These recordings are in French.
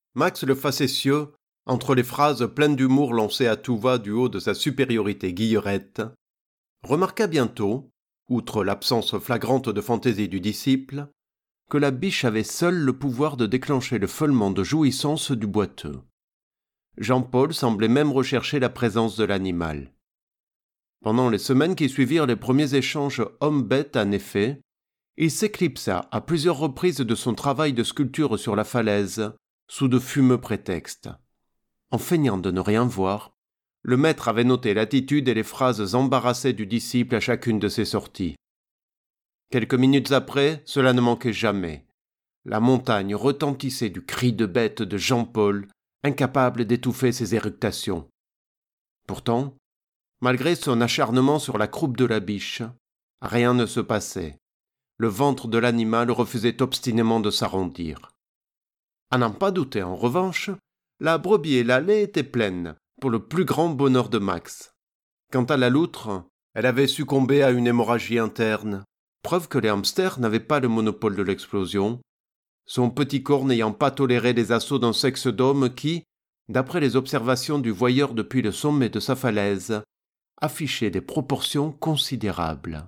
Max le facétieux, entre les phrases pleines d'humour lancées à tout va du haut de sa supériorité guillerette, remarqua bientôt, outre l'absence flagrante de fantaisie du disciple, que la biche avait seule le pouvoir de déclencher le feulement de jouissance du boiteux. Jean-Paul semblait même rechercher la présence de l'animal. Pendant les semaines qui suivirent les premiers échanges homme-bête, en effet, il s'éclipsa à plusieurs reprises de son travail de sculpture sur la falaise, sous de fumeux prétextes. En feignant de ne rien voir, le maître avait noté l'attitude et les phrases embarrassées du disciple à chacune de ses sorties. Quelques minutes après, cela ne manquait jamais. La montagne retentissait du cri de bête de Jean-Paul, incapable d'étouffer ses éructations. Pourtant, malgré son acharnement sur la croupe de la biche, rien ne se passait. Le ventre de l'animal refusait obstinément de s'arrondir. À n'en pas douter, en revanche, la brebis et la laie étaient pleines, pour le plus grand bonheur de Max. Quant à la loutre, elle avait succombé à une hémorragie interne, preuve que les hamsters n'avaient pas le monopole de l'explosion, son petit corps n'ayant pas toléré les assauts d'un sexe d'homme qui, d'après les observations du voyeur depuis le sommet de sa falaise, affichait des proportions considérables.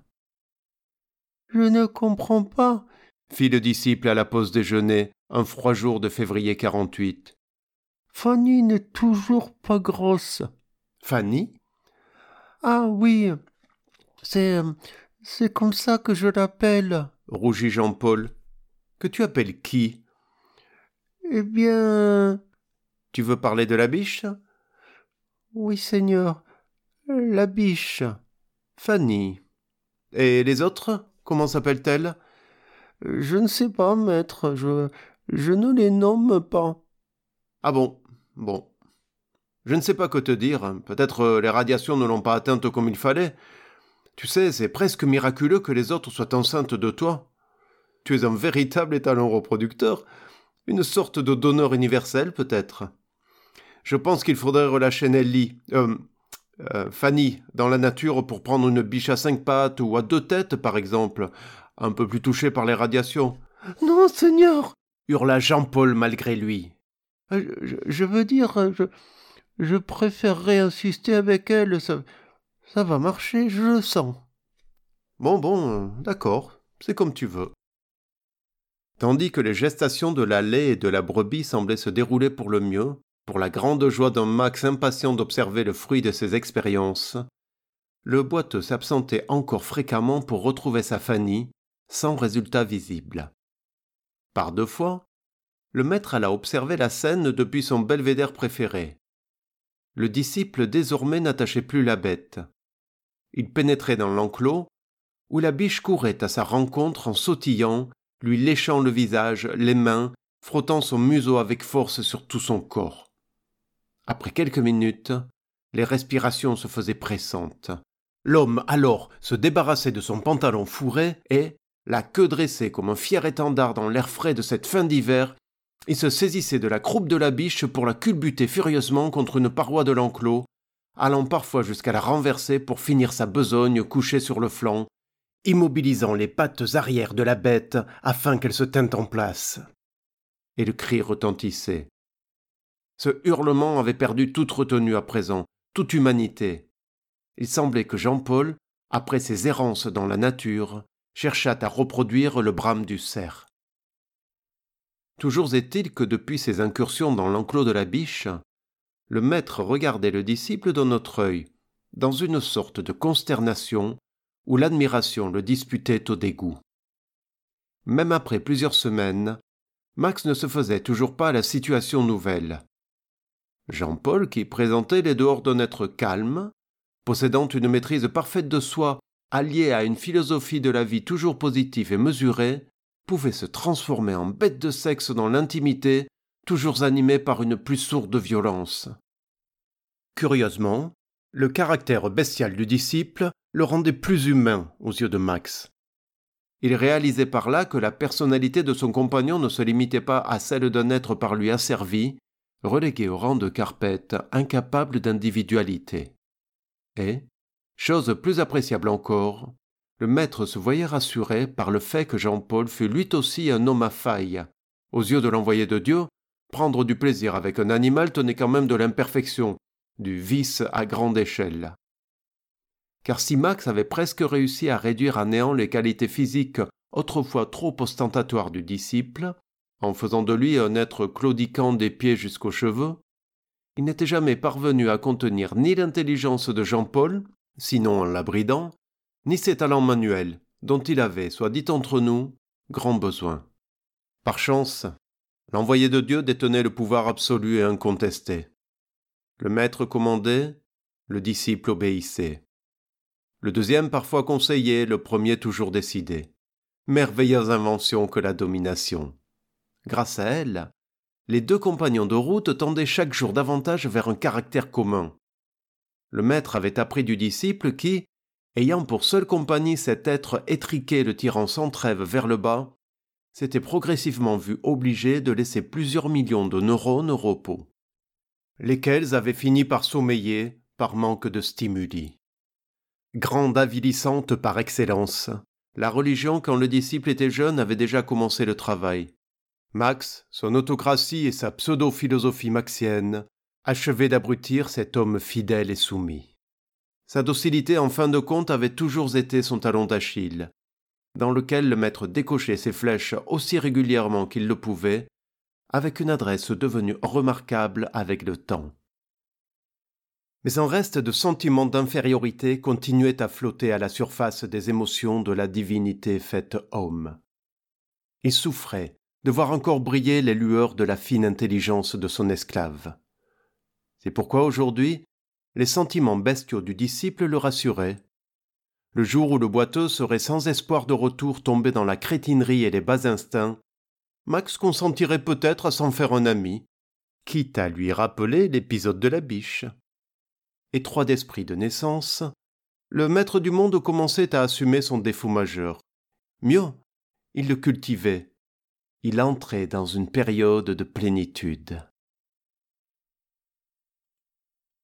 « Je ne comprends pas, » fit le disciple à la pause déjeuner, un froid jour de février 48. « Fanny n'est toujours pas grosse. »« Fanny ?»« Ah oui, c'est comme ça que je l'appelle, » rougit Jean-Paul. « Que tu appelles qui ?»« Eh bien... » « Tu veux parler de la biche ?»« Oui, Seigneur, la biche. »« Fanny. Et les autres, comment s'appellent-elles ?»« Je ne sais pas, maître, je ne les nomme pas. »« Ah bon. Je ne sais pas que te dire, peut-être les radiations ne l'ont pas atteinte comme il fallait. Tu sais, c'est presque miraculeux que les autres soient enceintes de toi. Tu es un véritable étalon reproducteur, une sorte de donneur universel peut-être. Je pense qu'il faudrait relâcher Fanny, dans la nature pour prendre une biche à 5 pattes ou à 2 têtes, par exemple, un peu plus touchée par les radiations. « Non, Seigneur !» hurla Jean-Paul malgré lui. « Je veux dire, je préférerais insister avec elle, ça va marcher, je le sens. » Bon, d'accord, c'est comme tu veux. Tandis que les gestations de la laie et de la brebis semblaient se dérouler pour le mieux, pour la grande joie d'un Max impatient d'observer le fruit de ses expériences, le boiteux s'absentait encore fréquemment pour retrouver sa Fanny, sans résultat visible. Par 2 fois, le maître alla observer la scène depuis son belvédère préféré. Le disciple désormais n'attachait plus la bête. Il pénétrait dans l'enclos, où la biche courait à sa rencontre en sautillant, lui léchant le visage, les mains, frottant son museau avec force sur tout son corps. Après quelques minutes, les respirations se faisaient pressantes. L'homme, alors, se débarrassait de son pantalon fourré et, la queue dressée comme un fier étendard dans l'air frais de cette fin d'hiver, il se saisissait de la croupe de la biche pour la culbuter furieusement contre une paroi de l'enclos, allant parfois jusqu'à la renverser pour finir sa besogne couchée sur le flanc, immobilisant les pattes arrière de la bête afin qu'elle se tînt en place. Et le cri retentissait. Ce hurlement avait perdu toute retenue à présent, toute humanité. Il semblait que Jean-Paul, après ses errances dans la nature, cherchât à reproduire le brame du cerf. Toujours est-il que depuis ses incursions dans l'enclos de la biche, le maître regardait le disciple d'un autre œil, dans une sorte de consternation où l'admiration le disputait au dégoût. Même après plusieurs semaines, Max ne se faisait toujours pas la situation nouvelle. Jean-Paul, qui présentait les dehors d'un être calme, possédant une maîtrise parfaite de soi, alliée à une philosophie de la vie toujours positive et mesurée, pouvait se transformer en bête de sexe dans l'intimité, toujours animée par une plus sourde violence. Curieusement, le caractère bestial du disciple le rendait plus humain aux yeux de Max. Il réalisait par là que la personnalité de son compagnon ne se limitait pas à celle d'un être par lui asservi, relégué au rang de carpette, incapable d'individualité. Et, chose plus appréciable encore, le maître se voyait rassuré par le fait que Jean-Paul fût lui aussi un homme à failles, aux yeux de l'envoyé de Dieu, Prendre du plaisir avec un animal tenait quand même de l'imperfection, du vice à grande échelle. Car si Max avait presque réussi à réduire à néant les qualités physiques autrefois trop ostentatoires du disciple, en faisant de lui un être claudiquant des pieds jusqu'aux cheveux, il n'était jamais parvenu à contenir ni l'intelligence de Jean-Paul, sinon en la bridant, ni ses talents manuels, dont il avait, soit dit entre nous, grand besoin. Par chance, l'envoyé de Dieu détenait le pouvoir absolu et incontesté. Le maître commandait, le disciple obéissait. Le deuxième parfois conseillait, le premier toujours décidait. Merveilleuse invention que la domination. Grâce à elle, les deux compagnons de route tendaient chaque jour davantage vers un caractère commun. Le maître avait appris du disciple qui, ayant pour seule compagnie cet être étriqué le tirant sans trêve vers le bas, s'était progressivement vu obligé de laisser plusieurs millions de neurones au repos, lesquels avaient fini par sommeiller par manque de stimuli. Grande avilissante par excellence, la religion, quand le disciple était jeune, avait déjà commencé le travail. Max, son autocratie et sa pseudo-philosophie maxienne achevaient d'abrutir cet homme fidèle et soumis. Sa docilité, en fin de compte, avait toujours été son talon d'Achille, dans lequel le maître décochait ses flèches aussi régulièrement qu'il le pouvait, avec une adresse devenue remarquable avec le temps. Mais un reste de sentiment d'infériorité continuait à flotter à la surface des émotions de la divinité faite homme. Il souffrait de voir encore briller les lueurs de la fine intelligence de son esclave. C'est pourquoi aujourd'hui, les sentiments bestiaux du disciple le rassuraient. Le jour où le boiteux serait sans espoir de retour tombé dans la crétinerie et les bas instincts, Max consentirait peut-être à s'en faire un ami, quitte à lui rappeler l'épisode de la biche. Étroit d'esprit de naissance, le maître du monde commençait à assumer son défaut majeur. Mieux, il le cultivait. Il entrait dans une période de plénitude.